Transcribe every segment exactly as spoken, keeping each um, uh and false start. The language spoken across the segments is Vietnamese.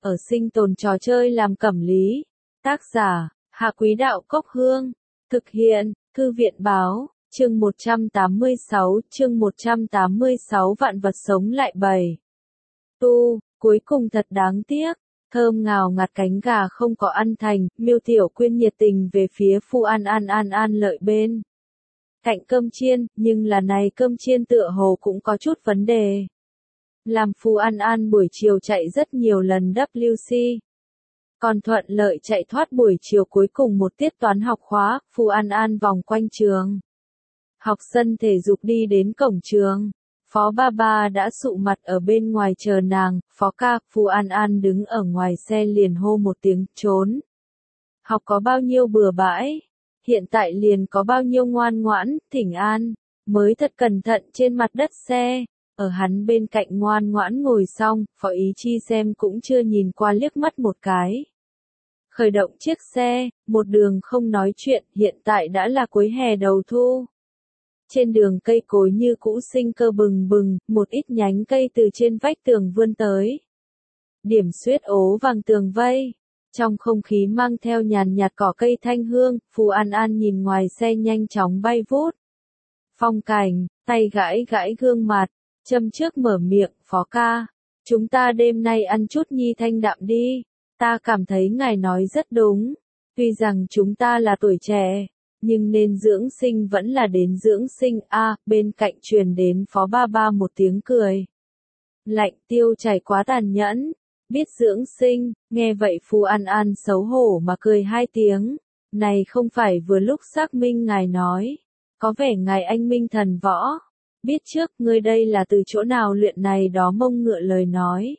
ở sinh tồn trò chơi làm cẩm lý. Tác giả, Hạ Quý Đạo Cốc Hương. Thực hiện, Thư viện Báo, chương một trăm tám mươi sáu, chương một trăm tám mươi sáu vạn vật sống lại bầy. Tu, cuối cùng thật đáng tiếc. Thơm ngào ngạt cánh gà không có ăn thành, Miêu Tiểu Quyên nhiệt tình về phía Phu An An An An lợi bên cạnh cơm chiên, nhưng là này cơm chiên tựa hồ cũng có chút vấn đề. Làm Phu An An buổi chiều chạy rất nhiều lần W C. Còn thuận lợi chạy thoát buổi chiều cuối cùng một tiết toán học khóa, Phu An An vòng quanh trường. Học sân thể dục đi đến cổng trường. Phó ba ba đã sụ mặt ở bên ngoài chờ nàng, Phó ca, Phu An An đứng ở ngoài xe liền hô một tiếng, trốn. Học có bao nhiêu bừa bãi, hiện tại liền có bao nhiêu ngoan ngoãn, thỉnh an, mới thật cẩn thận trên mặt đất xe, ở hắn bên cạnh ngoan ngoãn ngồi xong, Phó Ý Chi xem cũng chưa nhìn qua liếc mắt một cái. Khởi động chiếc xe, một đường không nói chuyện, hiện tại đã là cuối hè đầu thu. Trên đường cây cối như cũ sinh cơ bừng bừng, một ít nhánh cây từ trên vách tường vươn tới. Điểm xuyết ố vàng tường vây. Trong không khí mang theo nhàn nhạt cỏ cây thanh hương, Phu An An nhìn ngoài xe nhanh chóng bay vút. Phong cảnh, tay gãi gãi gương mặt, châm trước mở miệng, Phó ca. Chúng ta đêm nay ăn chút nhi thanh đạm đi. Ta cảm thấy ngài nói rất đúng. Tuy rằng chúng ta là tuổi trẻ. Nhưng nên dưỡng sinh vẫn là đến dưỡng sinh a à, bên cạnh truyền đến Phó ba ba một tiếng cười. Lạnh tiêu chảy quá tàn nhẫn, biết dưỡng sinh, nghe vậy Phu An An xấu hổ mà cười hai tiếng. Này không phải vừa lúc xác minh ngài nói, có vẻ ngài anh minh thần võ. Biết trước ngươi đây là từ chỗ nào luyện này đó mông ngựa lời nói.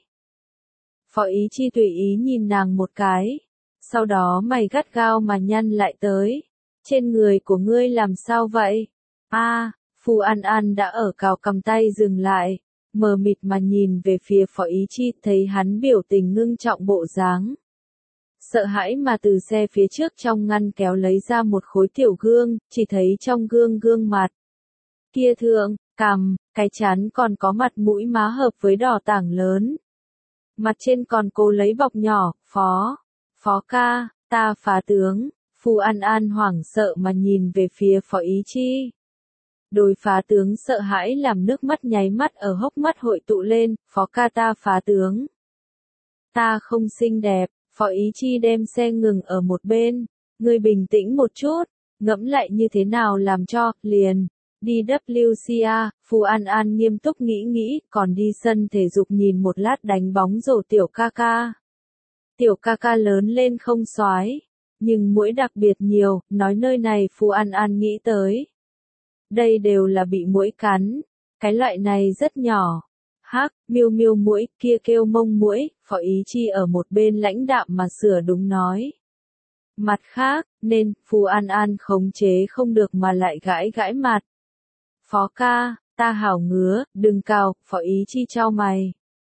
Phó Ý Chi tùy ý nhìn nàng một cái, sau đó mày gắt gao mà nhăn lại tới. Trên người của ngươi làm sao vậy? A, à, Phu An An đã ở cào cầm tay dừng lại, mờ mịt mà nhìn về phía Phó Ý Chi, thấy hắn biểu tình ngưng trọng bộ dáng. Sợ hãi mà từ xe phía trước trong ngăn kéo lấy ra một khối tiểu gương, chỉ thấy trong gương gương mặt. Kia thượng, cằm, cái chán còn có mặt mũi má hợp với đỏ tảng lớn. Mặt trên còn cố lấy bọc nhỏ, Phó, Phó ca, ta phá tướng. Phu An An hoảng sợ mà nhìn về phía Phó Ý Chi. Đối phá tướng sợ hãi làm nước mắt nháy mắt ở hốc mắt hội tụ lên, Phó ca ta phá tướng. Ta không xinh đẹp, Phó Ý Chi đem xe ngừng ở một bên, ngươi bình tĩnh một chút, ngẫm lại như thế nào làm cho, liền, đi W C A, Phu An An nghiêm túc nghĩ nghĩ, còn đi sân thể dục nhìn một lát đánh bóng rổ tiểu ca ca. Tiểu ca ca lớn lên không soái. Nhưng mũi đặc biệt nhiều, nói nơi này Phu An An nghĩ tới. Đây đều là bị muỗi cắn, cái loại này rất nhỏ. Hắc, miêu miêu muỗi, kia kêu mông muỗi, Phó Ý Chi ở một bên lãnh đạm mà sửa đúng nói. Mặt khác, nên, Phu An An khống chế không được mà lại gãi gãi mặt. Phó ca, ta hảo ngứa, đừng cào, Phó Ý Chi chau mày.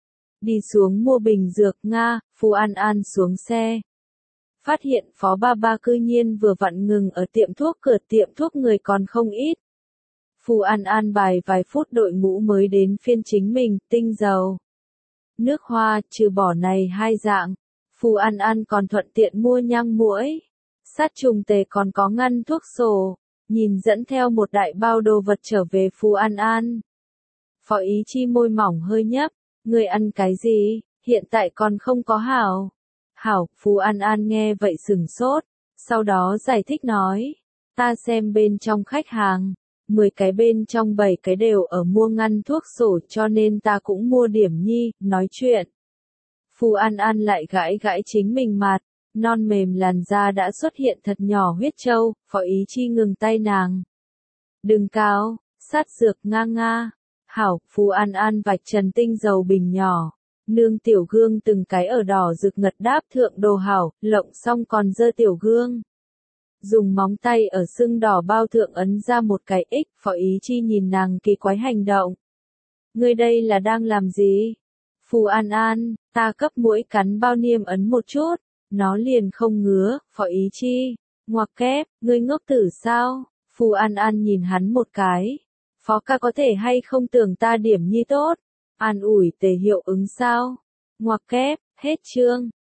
Đi xuống mua bình dược Nga, Phu An An xuống xe. Phát hiện Phó ba ba cư nhiên vừa vặn ngừng ở tiệm thuốc, cửa tiệm thuốc người còn không ít. Phu An An bài vài phút đội ngũ mới đến phiên chính mình, tinh dầu, nước hoa, trừ bỏ này hai dạng. Phu An An còn thuận tiện mua nhang muỗi, sát trùng tề còn có ngăn thuốc sổ, nhìn dẫn theo một đại bao đồ vật trở về Phu An An. Phó Ý Chi môi mỏng hơi nhấp, người ăn cái gì, hiện tại còn không có hảo. Hảo, Phu An An nghe vậy sừng sốt, sau đó giải thích nói, ta xem bên trong khách hàng, mười cái bên trong bảy cái đều ở mua ngăn thuốc sổ cho nên ta cũng mua điểm nhi, nói chuyện. Phu An An lại gãi gãi chính mình mặt, non mềm làn da đã xuất hiện thật nhỏ huyết châu, Phó Ý Chi ngừng tay nàng. Đừng cao, sát dược nga nga. Hảo, Phu An An vạch trần tinh dầu bình nhỏ. Nương tiểu gương từng cái ở đỏ rực ngật đáp thượng đồ hảo, lộng xong còn dơ tiểu gương. Dùng móng tay ở sưng đỏ bao thượng ấn ra một cái X, Phó Ý Chi nhìn nàng kỳ quái hành động. Ngươi đây là đang làm gì? Phu An An, ta cấp muỗi cắn bao niêm ấn một chút, nó liền không ngứa, Phó Ý Chi. Ngoặc kép, ngươi ngốc tử sao? Phu An An nhìn hắn một cái. Phó ca có thể hay không tưởng ta điểm nhi tốt? An ủi tề hiệu ứng sao? Ngoặc kép, Hết chương.